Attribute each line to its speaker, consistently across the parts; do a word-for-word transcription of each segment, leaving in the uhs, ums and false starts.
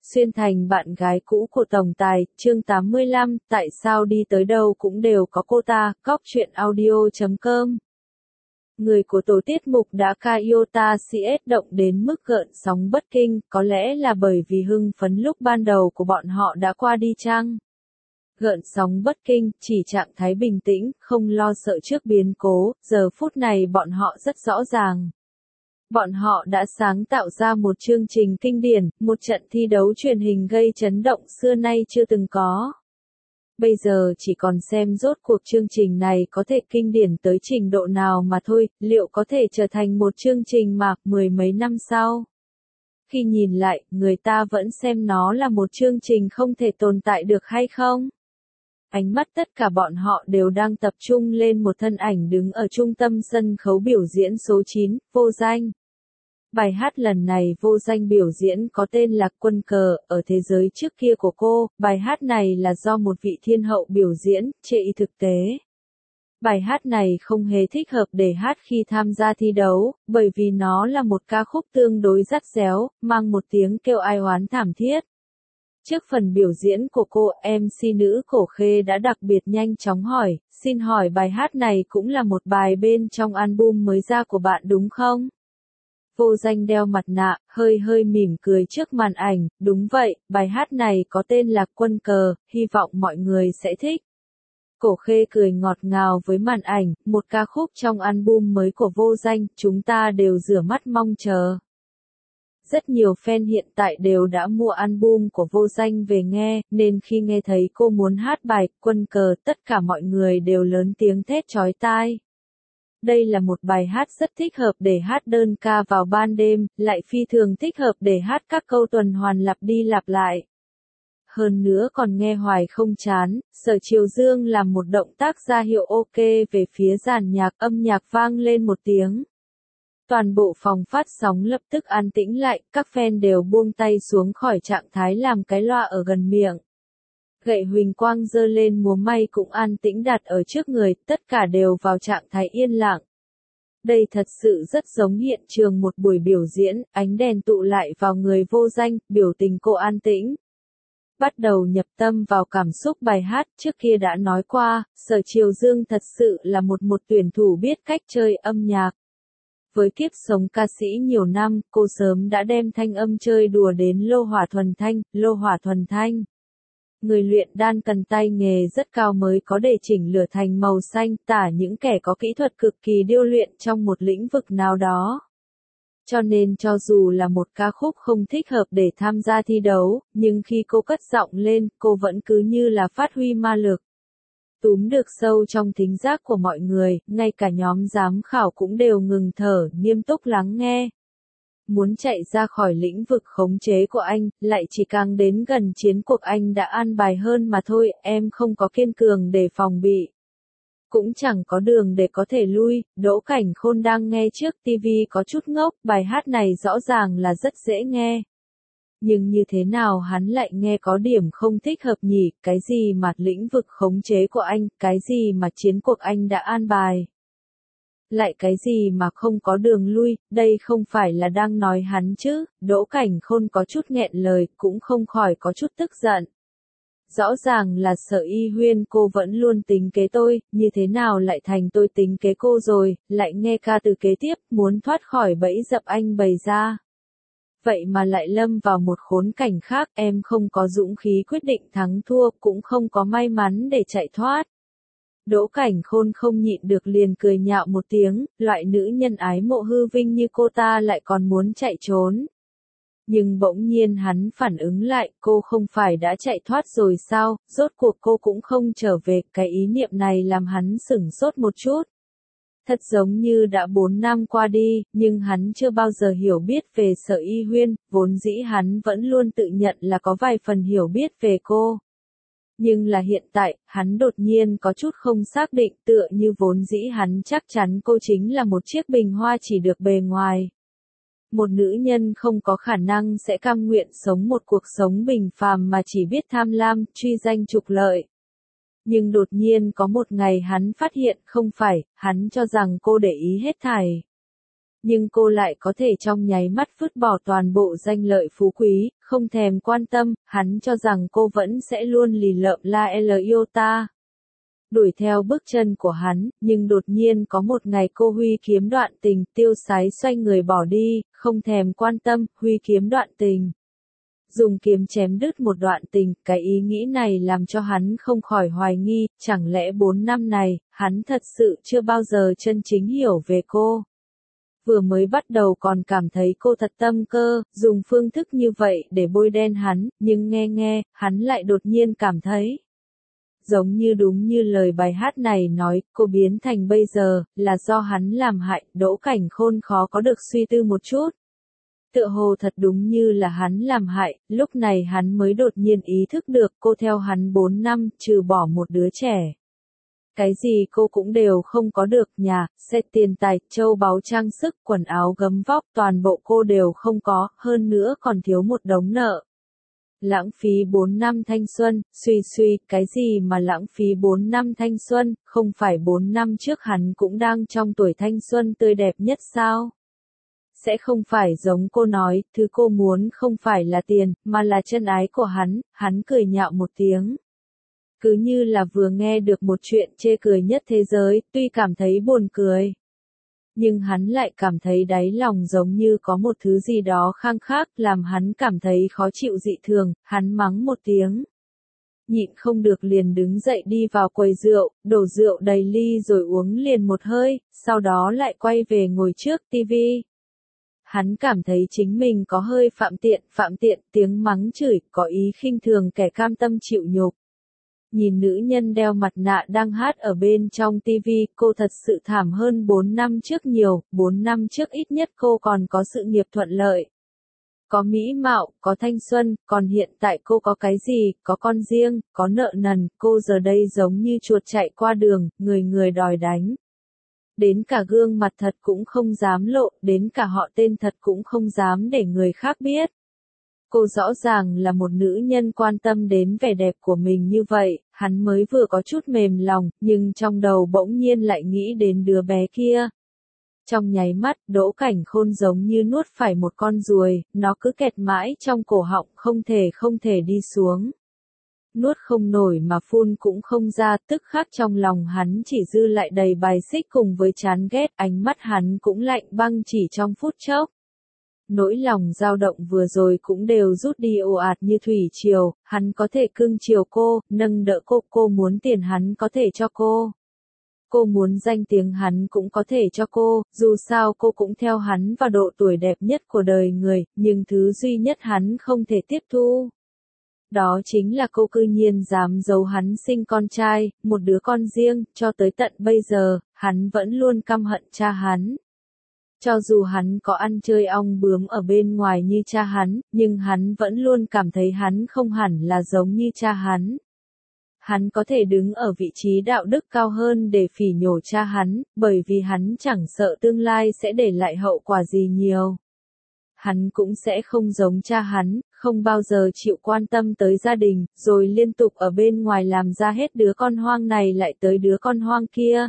Speaker 1: Xuyên thành bạn gái cũ của tổng tài, chương tám mươi lăm, tại sao đi tới đâu cũng đều có cô ta, góc truyện audio chấm com. Người của tổ tiết mục đã ca Iota xê ét động đến mức gợn sóng bất kinh, có lẽ là bởi vì hưng phấn lúc ban đầu của bọn họ đã qua đi chăng? Gợn sóng bất kinh, chỉ trạng thái bình tĩnh, không lo sợ trước biến cố, giờ phút này bọn họ rất rõ ràng. Bọn họ đã sáng tạo ra một chương trình kinh điển, một trận thi đấu truyền hình gây chấn động xưa nay chưa từng có. Bây giờ chỉ còn xem rốt cuộc chương trình này có thể kinh điển tới trình độ nào mà thôi, liệu có thể trở thành một chương trình mạc mười mấy năm sau. Khi nhìn lại, người ta vẫn xem nó là một chương trình không thể tồn tại được hay không? Ánh mắt tất cả bọn họ đều đang tập trung lên một thân ảnh đứng ở trung tâm sân khấu biểu diễn số chín, Vô Danh. Bài hát lần này Vô Danh biểu diễn có tên là Quân Cờ, ở thế giới trước kia của cô, bài hát này là do một vị thiên hậu biểu diễn, chê y thực tế. Bài hát này không hề thích hợp để hát khi tham gia thi đấu, bởi vì nó là một ca khúc tương đối dắt déo, mang một tiếng kêu ai oán thảm thiết. Trước phần biểu diễn của cô, em xê nữ Cổ Khê đã đặc biệt nhanh chóng hỏi, xin hỏi bài hát này cũng là một bài bên trong album mới ra của bạn đúng không? Vô Danh đeo mặt nạ, hơi hơi mỉm cười trước màn ảnh, đúng vậy, bài hát này có tên là Quân Cờ, hy vọng mọi người sẽ thích. Cổ Khê cười ngọt ngào với màn ảnh, một ca khúc trong album mới của Vô Danh, chúng ta đều rửa mắt mong chờ. Rất nhiều fan hiện tại đều đã mua album của Vô Danh về nghe, nên khi nghe thấy cô muốn hát bài Quân Cờ, tất cả mọi người đều lớn tiếng thét chói tai. Đây là một bài hát rất thích hợp để hát đơn ca vào ban đêm, lại phi thường thích hợp để hát các câu tuần hoàn lặp đi lặp lại. Hơn nữa còn nghe hoài không chán, Sở Triều Dương làm một động tác ra hiệu ok về phía dàn nhạc, âm nhạc vang lên một tiếng. Toàn bộ phòng phát sóng lập tức an tĩnh lại, các fan đều buông tay xuống khỏi trạng thái làm cái loa ở gần miệng. Gậy huỳnh quang giơ lên múa may cũng an tĩnh đặt ở trước người, tất cả đều vào trạng thái yên lặng. Đây thật sự rất giống hiện trường một buổi biểu diễn, ánh đèn tụ lại vào người Vô Danh, biểu tình cô an tĩnh. Bắt đầu nhập tâm vào cảm xúc bài hát, trước kia đã nói qua, Sở Triều Dương thật sự là một một tuyển thủ biết cách chơi âm nhạc. Với kiếp sống ca sĩ nhiều năm, cô sớm đã đem thanh âm chơi đùa đến lô hỏa thuần thanh, lô hỏa thuần thanh. Người luyện đan cần tay nghề rất cao mới có để chỉnh lửa thành màu xanh, tả những kẻ có kỹ thuật cực kỳ điêu luyện trong một lĩnh vực nào đó. Cho nên cho dù là một ca khúc không thích hợp để tham gia thi đấu, nhưng khi cô cất giọng lên, cô vẫn cứ như là phát huy ma lực. Túm được sâu trong thính giác của mọi người, ngay cả nhóm giám khảo cũng đều ngừng thở, nghiêm túc lắng nghe. Muốn chạy ra khỏi lĩnh vực khống chế của anh, lại chỉ càng đến gần chiến cuộc anh đã an bài hơn mà thôi, em không có kiên cường để phòng bị. Cũng chẳng có đường để có thể lui, Đỗ Cảnh Khôn đang nghe trước ti vi có chút ngốc, bài hát này rõ ràng là rất dễ nghe. Nhưng như thế nào hắn lại nghe có điểm không thích hợp nhỉ, cái gì mà lĩnh vực khống chế của anh, cái gì mà chiến cuộc anh đã an bài. Lại cái gì mà không có đường lui, đây không phải là đang nói hắn chứ, Đỗ Cảnh Khôn có chút nghẹn lời, cũng không khỏi có chút tức giận. Rõ ràng là Sở Y Huyên cô vẫn luôn tính kế tôi, như thế nào lại thành tôi tính kế cô rồi, lại nghe ca từ kế tiếp, muốn thoát khỏi bẫy dập anh bày ra. Vậy mà lại lâm vào một khốn cảnh khác, em không có dũng khí quyết định thắng thua, cũng không có may mắn để chạy thoát. Đỗ Cảnh Khôn không nhịn được liền cười nhạo một tiếng, loại nữ nhân ái mộ hư vinh như cô ta lại còn muốn chạy trốn. Nhưng bỗng nhiên hắn phản ứng lại, cô không phải đã chạy thoát rồi sao, rốt cuộc cô cũng không trở về, cái ý niệm này làm hắn sửng sốt một chút. Thật giống như đã bốn năm qua đi, nhưng hắn chưa bao giờ hiểu biết về Sở Y Huyên, vốn dĩ hắn vẫn luôn tự nhận là có vài phần hiểu biết về cô. Nhưng là hiện tại, hắn đột nhiên có chút không xác định, tựa như vốn dĩ hắn chắc chắn cô chính là một chiếc bình hoa chỉ được bề ngoài. Một nữ nhân không có khả năng sẽ cam nguyện sống một cuộc sống bình phàm mà chỉ biết tham lam, truy danh trục lợi. Nhưng đột nhiên có một ngày hắn phát hiện không phải, hắn cho rằng cô để ý hết thảy. Nhưng cô lại có thể trong nháy mắt vứt bỏ toàn bộ danh lợi phú quý, không thèm quan tâm, hắn cho rằng cô vẫn sẽ luôn lì lợm la lờ iota. Đuổi theo bước chân của hắn, nhưng đột nhiên có một ngày cô huy kiếm đoạn tình, tiêu sái xoay người bỏ đi, không thèm quan tâm, huy kiếm đoạn tình. Dùng kiếm chém đứt một đoạn tình, cái ý nghĩ này làm cho hắn không khỏi hoài nghi, chẳng lẽ bốn năm này, hắn thật sự chưa bao giờ chân chính hiểu về cô. Vừa mới bắt đầu còn cảm thấy cô thật tâm cơ, dùng phương thức như vậy để bôi đen hắn, nhưng nghe nghe, hắn lại đột nhiên cảm thấy. Giống như đúng như lời bài hát này nói, cô biến thành bây giờ, là do hắn làm hại, Đỗ Cảnh Khôn khó có được suy tư một chút. Tựa hồ thật đúng như là hắn làm hại, lúc này hắn mới đột nhiên ý thức được cô theo hắn bốn năm, trừ bỏ một đứa trẻ. Cái gì cô cũng đều không có được, nhà, xe tiền tài, châu báu trang sức, quần áo gấm vóc, toàn bộ cô đều không có, hơn nữa còn thiếu một đống nợ. Lãng phí bốn năm thanh xuân, suy suy, cái gì mà lãng phí bốn năm thanh xuân, không phải bốn năm trước hắn cũng đang trong tuổi thanh xuân tươi đẹp nhất sao? Sẽ không phải giống cô nói, thứ cô muốn không phải là tiền, mà là chân ái của hắn, hắn cười nhạo một tiếng. Cứ như là vừa nghe được một chuyện chê cười nhất thế giới, tuy cảm thấy buồn cười. Nhưng hắn lại cảm thấy đáy lòng giống như có một thứ gì đó khang khác, làm hắn cảm thấy khó chịu dị thường, hắn mắng một tiếng. Nhịn không được liền đứng dậy đi vào quầy rượu, đổ rượu đầy ly rồi uống liền một hơi, sau đó lại quay về ngồi trước tivi. Hắn cảm thấy chính mình có hơi phạm tiện, phạm tiện, tiếng mắng chửi, có ý khinh thường kẻ cam tâm chịu nhục. Nhìn nữ nhân đeo mặt nạ đang hát ở bên trong tivi, cô thật sự thảm hơn bốn năm trước nhiều, bốn năm trước ít nhất cô còn có sự nghiệp thuận lợi. Có mỹ mạo, có thanh xuân, còn hiện tại cô có cái gì, có con riêng, có nợ nần, cô giờ đây giống như chuột chạy qua đường, người người đòi đánh. Đến cả gương mặt thật cũng không dám lộ, đến cả họ tên thật cũng không dám để người khác biết. Cô rõ ràng là một nữ nhân quan tâm đến vẻ đẹp của mình như vậy, hắn mới vừa có chút mềm lòng, nhưng trong đầu bỗng nhiên lại nghĩ đến đứa bé kia. Trong nháy mắt, Đỗ Cảnh Khôn giống như nuốt phải một con ruồi, nó cứ kẹt mãi trong cổ họng, không thể không thể đi xuống. Nuốt không nổi mà phun cũng không ra, tức khắc trong lòng hắn chỉ dư lại đầy bài xích cùng với chán ghét, ánh mắt hắn cũng lạnh băng chỉ trong phút chốc. Nỗi lòng dao động vừa rồi cũng đều rút đi ồ ạt như thủy triều, hắn có thể cưng chiều cô, nâng đỡ cô, cô muốn tiền hắn có thể cho cô. Cô muốn danh tiếng hắn cũng có thể cho cô, dù sao cô cũng theo hắn vào độ tuổi đẹp nhất của đời người, nhưng thứ duy nhất hắn không thể tiếp thu. Đó chính là cô cư nhiên dám giấu hắn sinh con trai, một đứa con riêng, cho tới tận bây giờ, hắn vẫn luôn căm hận cha hắn. Cho dù hắn có ăn chơi ong bướm ở bên ngoài như cha hắn, nhưng hắn vẫn luôn cảm thấy hắn không hẳn là giống như cha hắn. Hắn có thể đứng ở vị trí đạo đức cao hơn để phỉ nhổ cha hắn, bởi vì hắn chẳng sợ tương lai sẽ để lại hậu quả gì nhiều. Hắn cũng sẽ không giống cha hắn, không bao giờ chịu quan tâm tới gia đình, rồi liên tục ở bên ngoài làm ra hết đứa con hoang này lại tới đứa con hoang kia.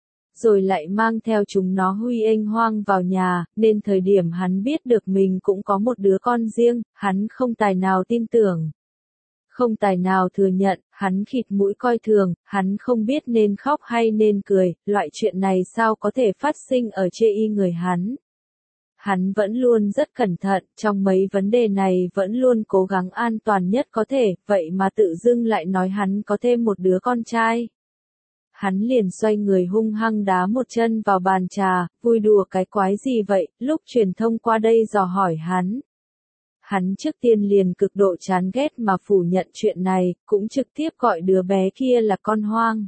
Speaker 1: Rồi lại mang theo chúng nó huy ênh hoang vào nhà, nên thời điểm hắn biết được mình cũng có một đứa con riêng, hắn không tài nào tin tưởng. Không tài nào thừa nhận, hắn khịt mũi coi thường, hắn không biết nên khóc hay nên cười, loại chuyện này sao có thể phát sinh ở chê y người hắn. Hắn vẫn luôn rất cẩn thận, trong mấy vấn đề này vẫn luôn cố gắng an toàn nhất có thể, vậy mà tự dưng lại nói hắn có thêm một đứa con trai. Hắn liền xoay người hung hăng đá một chân vào bàn trà, vui đùa cái quái gì vậy, lúc truyền thông qua đây dò hỏi hắn. Hắn trước tiên liền cực độ chán ghét mà phủ nhận chuyện này, cũng trực tiếp gọi đứa bé kia là con hoang.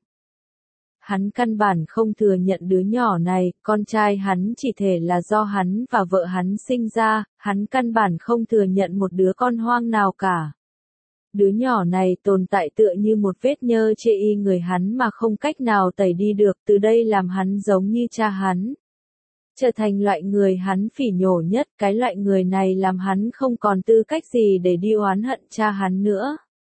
Speaker 1: Hắn căn bản không thừa nhận đứa nhỏ này, con trai hắn chỉ thể là do hắn và vợ hắn sinh ra, hắn căn bản không thừa nhận một đứa con hoang nào cả. Đứa nhỏ này tồn tại tựa như một vết nhơ chê y người hắn mà không cách nào tẩy đi được, từ đây làm hắn giống như cha hắn. Trở thành loại người hắn phỉ nhổ nhất, cái loại người này làm hắn không còn tư cách gì để đi oán hận cha hắn nữa.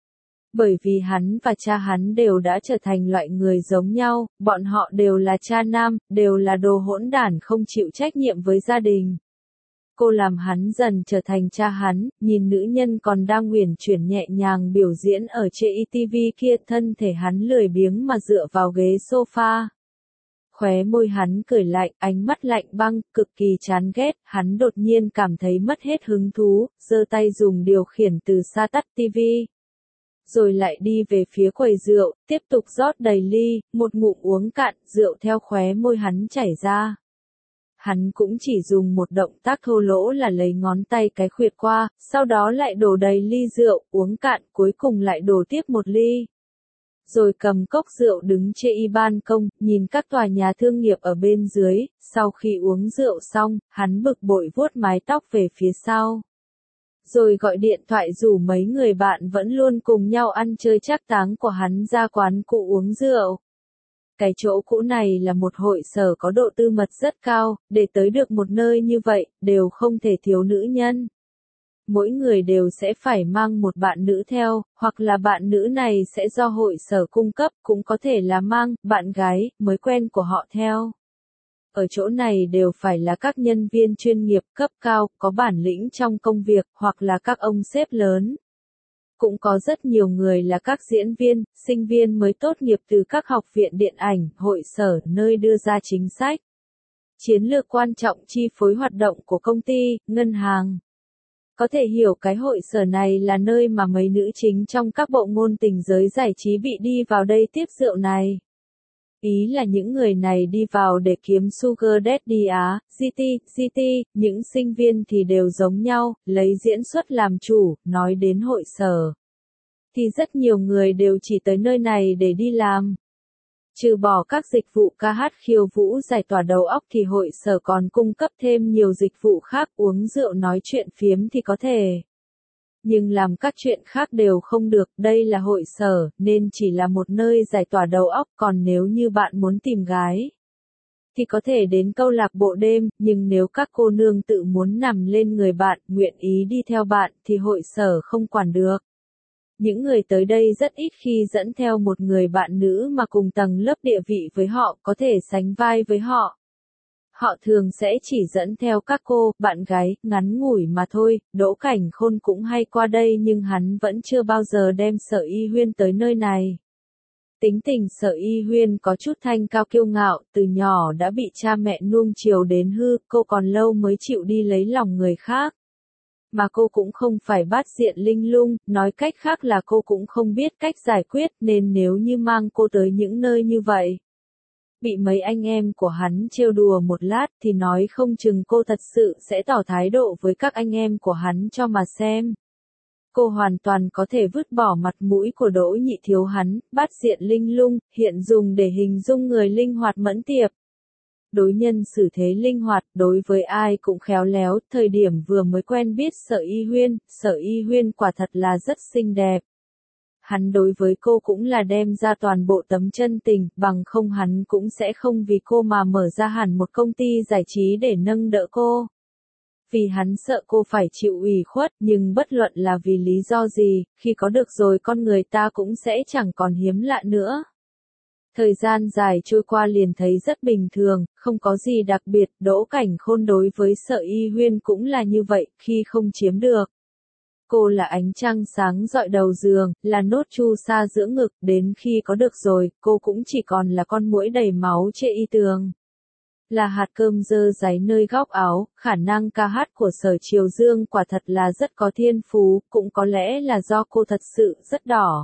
Speaker 1: Bởi vì hắn và cha hắn đều đã trở thành loại người giống nhau, bọn họ đều là cha nam, đều là đồ hỗn đản không chịu trách nhiệm với gia đình. Cô làm hắn dần trở thành cha hắn, nhìn nữ nhân còn đang uyển chuyển nhẹ nhàng biểu diễn ở trên ti vi kia, thân thể hắn lười biếng mà dựa vào ghế sofa. Khóe môi hắn cười lạnh, ánh mắt lạnh băng, cực kỳ chán ghét, hắn đột nhiên cảm thấy mất hết hứng thú, giơ tay dùng điều khiển từ xa tắt tivi. Rồi lại đi về phía quầy rượu, tiếp tục rót đầy ly, một ngụm uống cạn, rượu theo khóe môi hắn chảy ra. Hắn cũng chỉ dùng một động tác thô lỗ là lấy ngón tay cái khuyệt qua, sau đó lại đổ đầy ly rượu, uống cạn, cuối cùng lại đổ tiếp một ly. Rồi cầm cốc rượu đứng trên y ban công, nhìn các tòa nhà thương nghiệp ở bên dưới, sau khi uống rượu xong, hắn bực bội vuốt mái tóc về phía sau. Rồi gọi điện thoại rủ mấy người bạn vẫn luôn cùng nhau ăn chơi trác táng của hắn ra quán cũ uống rượu. Cái chỗ cũ này là một hội sở có độ tư mật rất cao, để tới được một nơi như vậy, đều không thể thiếu nữ nhân. Mỗi người đều sẽ phải mang một bạn nữ theo, hoặc là bạn nữ này sẽ do hội sở cung cấp, cũng có thể là mang bạn gái mới quen của họ theo. Ở chỗ này đều phải là các nhân viên chuyên nghiệp cấp cao, có bản lĩnh trong công việc, hoặc là các ông sếp lớn. Cũng có rất nhiều người là các diễn viên, sinh viên mới tốt nghiệp từ các học viện điện ảnh, hội sở, nơi đưa ra chính sách. Chiến lược quan trọng chi phối hoạt động của công ty, ngân hàng. Có thể hiểu cái hội sở này là nơi mà mấy nữ chính trong các bộ ngôn tình giới giải trí bị đi vào đây tiếp rượu này. Ý là những người này đi vào để kiếm Sugar Daddy á, giê tê, giê tê, những sinh viên thì đều giống nhau, lấy diễn xuất làm chủ, nói đến hội sở. Thì rất nhiều người đều chỉ tới nơi này để đi làm. Trừ bỏ các dịch vụ ca hát khiêu vũ giải tỏa đầu óc thì hội sở còn cung cấp thêm nhiều dịch vụ khác, uống rượu nói chuyện phiếm thì có thể. Nhưng làm các chuyện khác đều không được, đây là hội sở, nên chỉ là một nơi giải tỏa đầu óc, còn nếu như bạn muốn tìm gái, thì có thể đến câu lạc bộ đêm, nhưng nếu các cô nương tự muốn nằm lên người bạn, nguyện ý đi theo bạn, thì hội sở không quản được. Những người tới đây rất ít khi dẫn theo một người bạn nữ mà cùng tầng lớp địa vị với họ, có thể sánh vai với họ. Họ thường sẽ chỉ dẫn theo các cô, bạn gái, ngắn ngủi mà thôi. Đỗ Cảnh Khôn cũng hay qua đây nhưng hắn vẫn chưa bao giờ đem Sở Y Huyên tới nơi này. Tính tình Sở Y Huyên có chút thanh cao kiêu ngạo, từ nhỏ đã bị cha mẹ nuông chiều đến hư, cô còn lâu mới chịu đi lấy lòng người khác. Mà cô cũng không phải bát diện linh lung, nói cách khác là cô cũng không biết cách giải quyết, nên nếu như mang cô tới những nơi như vậy, bị mấy anh em của hắn trêu đùa một lát thì nói không chừng cô thật sự sẽ tỏ thái độ với các anh em của hắn cho mà xem. Cô hoàn toàn có thể vứt bỏ mặt mũi của Đỗ Nhị Thiếu hắn, bát diện linh lung, hiện dùng để hình dung người linh hoạt mẫn tiệp. Đối nhân xử thế linh hoạt, đối với ai cũng khéo léo, thời điểm vừa mới quen biết Sở Y Huyên, Sở Y Huyên quả thật là rất xinh đẹp. Hắn đối với cô cũng là đem ra toàn bộ tấm chân tình, bằng không hắn cũng sẽ không vì cô mà mở ra hẳn một công ty giải trí để nâng đỡ cô. Vì hắn sợ cô phải chịu ủy khuất, nhưng bất luận là vì lý do gì, khi có được rồi con người ta cũng sẽ chẳng còn hiếm lạ nữa. Thời gian dài trôi qua liền thấy rất bình thường, không có gì đặc biệt, Đỗ Cảnh Khôn đối với Sở Y Huyên cũng là như vậy, khi không chiếm được. Cô là ánh trăng sáng rọi đầu giường, là nốt chu sa giữa ngực, đến khi có được rồi, cô cũng chỉ còn là con muỗi đầy máu trên y tường. Là hạt cơm dơ dáy nơi góc áo, khả năng ca hát của Sở Triều Dương quả thật là rất có thiên phú, cũng có lẽ là do cô thật sự rất đỏ.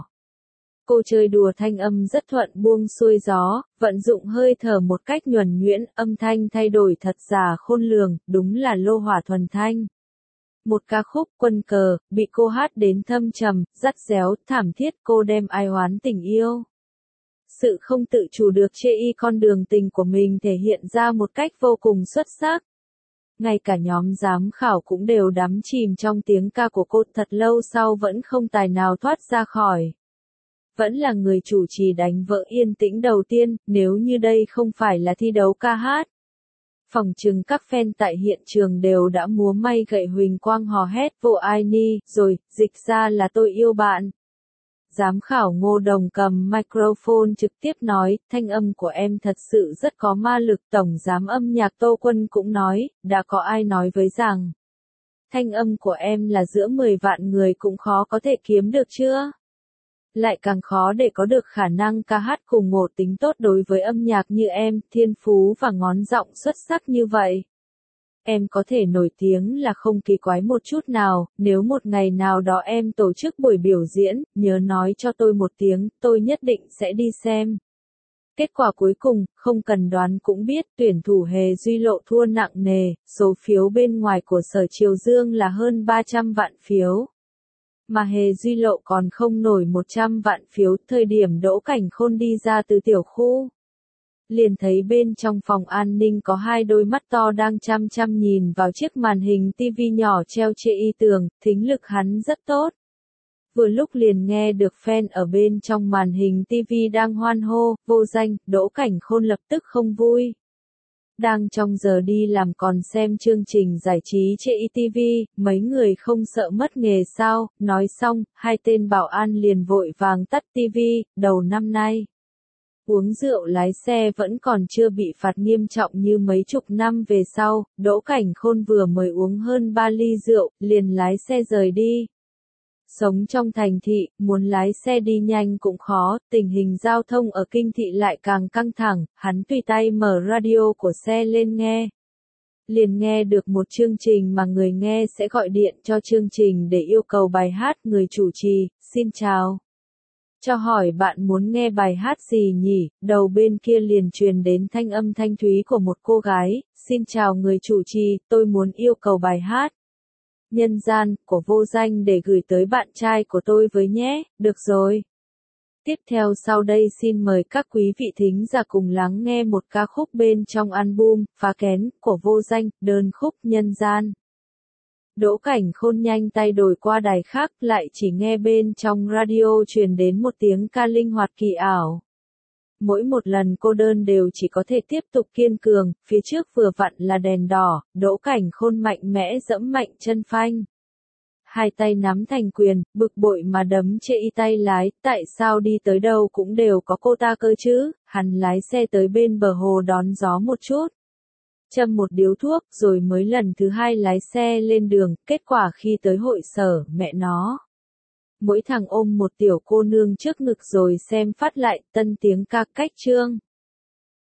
Speaker 1: Cô chơi đùa thanh âm rất thuận buông xuôi gió, vận dụng hơi thở một cách nhuần nhuyễn, âm thanh thay đổi thật giả khôn lường, đúng là lô hỏa thuần thanh. Một ca khúc quân cờ, bị cô hát đến thâm trầm, dắt réo, thảm thiết, cô đem ai oán tình yêu. Sự không tự chủ được chê y con đường tình của mình thể hiện ra một cách vô cùng xuất sắc. Ngay cả nhóm giám khảo cũng đều đắm chìm trong tiếng ca của cô, thật lâu sau vẫn không tài nào thoát ra khỏi. Vẫn là người chủ trì đánh vỡ yên tĩnh đầu tiên, nếu như đây không phải là thi đấu ca hát. Phòng trừng các fan tại hiện trường đều đã múa may gậy huỳnh quang hò hét vô ai ni, rồi, dịch ra là tôi yêu bạn. Giám khảo Ngô Đồng cầm microphone trực tiếp nói, thanh âm của em thật sự rất có ma lực. Tổng giám âm nhạc Tô Quân cũng nói, đã có ai nói với rằng, thanh âm của em là giữa mười vạn người cũng khó có thể kiếm được chưa? Lại càng khó để có được khả năng ca hát cùng ngộ tính tốt đối với âm nhạc như em, thiên phú và ngón giọng xuất sắc như vậy. Em có thể nổi tiếng là không kỳ quái một chút nào, nếu một ngày nào đó em tổ chức buổi biểu diễn, nhớ nói cho tôi một tiếng, tôi nhất định sẽ đi xem. Kết quả cuối cùng, không cần đoán cũng biết, tuyển thủ Hề Duy Lộ thua nặng nề, số phiếu bên ngoài của Sở Triều Dương là hơn ba trăm vạn phiếu. Mà Hề Duy Lộ còn không nổi một trăm vạn phiếu, thời điểm Đỗ Cảnh Khôn đi ra từ tiểu khu. Liền thấy bên trong phòng an ninh có hai đôi mắt to đang chăm chăm nhìn vào chiếc màn hình tivi nhỏ treo trên y tường, thính lực hắn rất tốt. Vừa lúc liền nghe được fan ở bên trong màn hình tivi đang hoan hô, vô danh, Đỗ Cảnh Khôn lập tức không vui. Đang trong giờ đi làm còn xem chương trình giải trí trên i ti vi, mấy người không sợ mất nghề sao, nói xong, hai tên bảo an liền vội vàng tắt tivi, đầu năm nay. Uống rượu lái xe vẫn còn chưa bị phạt nghiêm trọng như mấy chục năm về sau, Đỗ Cảnh Khôn vừa mới uống hơn ba ly rượu, liền lái xe rời đi. Sống trong thành thị, muốn lái xe đi nhanh cũng khó, tình hình giao thông ở kinh thị lại càng căng thẳng, hắn tùy tay mở radio của xe lên nghe. Liền nghe được một chương trình mà người nghe sẽ gọi điện cho chương trình để yêu cầu bài hát, người chủ trì, xin chào. Cho hỏi bạn muốn nghe bài hát gì nhỉ, đầu bên kia liền truyền đến thanh âm thanh thúy của một cô gái, xin chào người chủ trì, tôi muốn yêu cầu bài hát. Nhân gian, của Vô Danh để gửi tới bạn trai của tôi với nhé, được rồi. Tiếp theo sau đây xin mời các quý vị thính giả cùng lắng nghe một ca khúc bên trong album, Phá Kén, của Vô Danh, đơn khúc Nhân Gian. Đỗ Cảnh Khôn nhanh tay đổi qua đài khác, lại chỉ nghe bên trong radio truyền đến một tiếng ca linh hoạt kỳ ảo. Mỗi một lần cô đơn đều chỉ có thể tiếp tục kiên cường, phía trước vừa vặn là đèn đỏ, Đỗ Cảnh Khôn mạnh mẽ giẫm mạnh chân phanh. Hai tay nắm thành quyền, bực bội mà đấm chệ y tay lái, tại sao đi tới đâu cũng đều có cô ta cơ chứ, hắn lái xe tới bên bờ hồ đón gió một chút. Châm một điếu thuốc rồi mới lần thứ hai lái xe lên đường, kết quả khi tới hội sở, mẹ nó. Mỗi thằng ôm một tiểu cô nương trước ngực rồi xem phát lại, tân tiếng ca cách chương.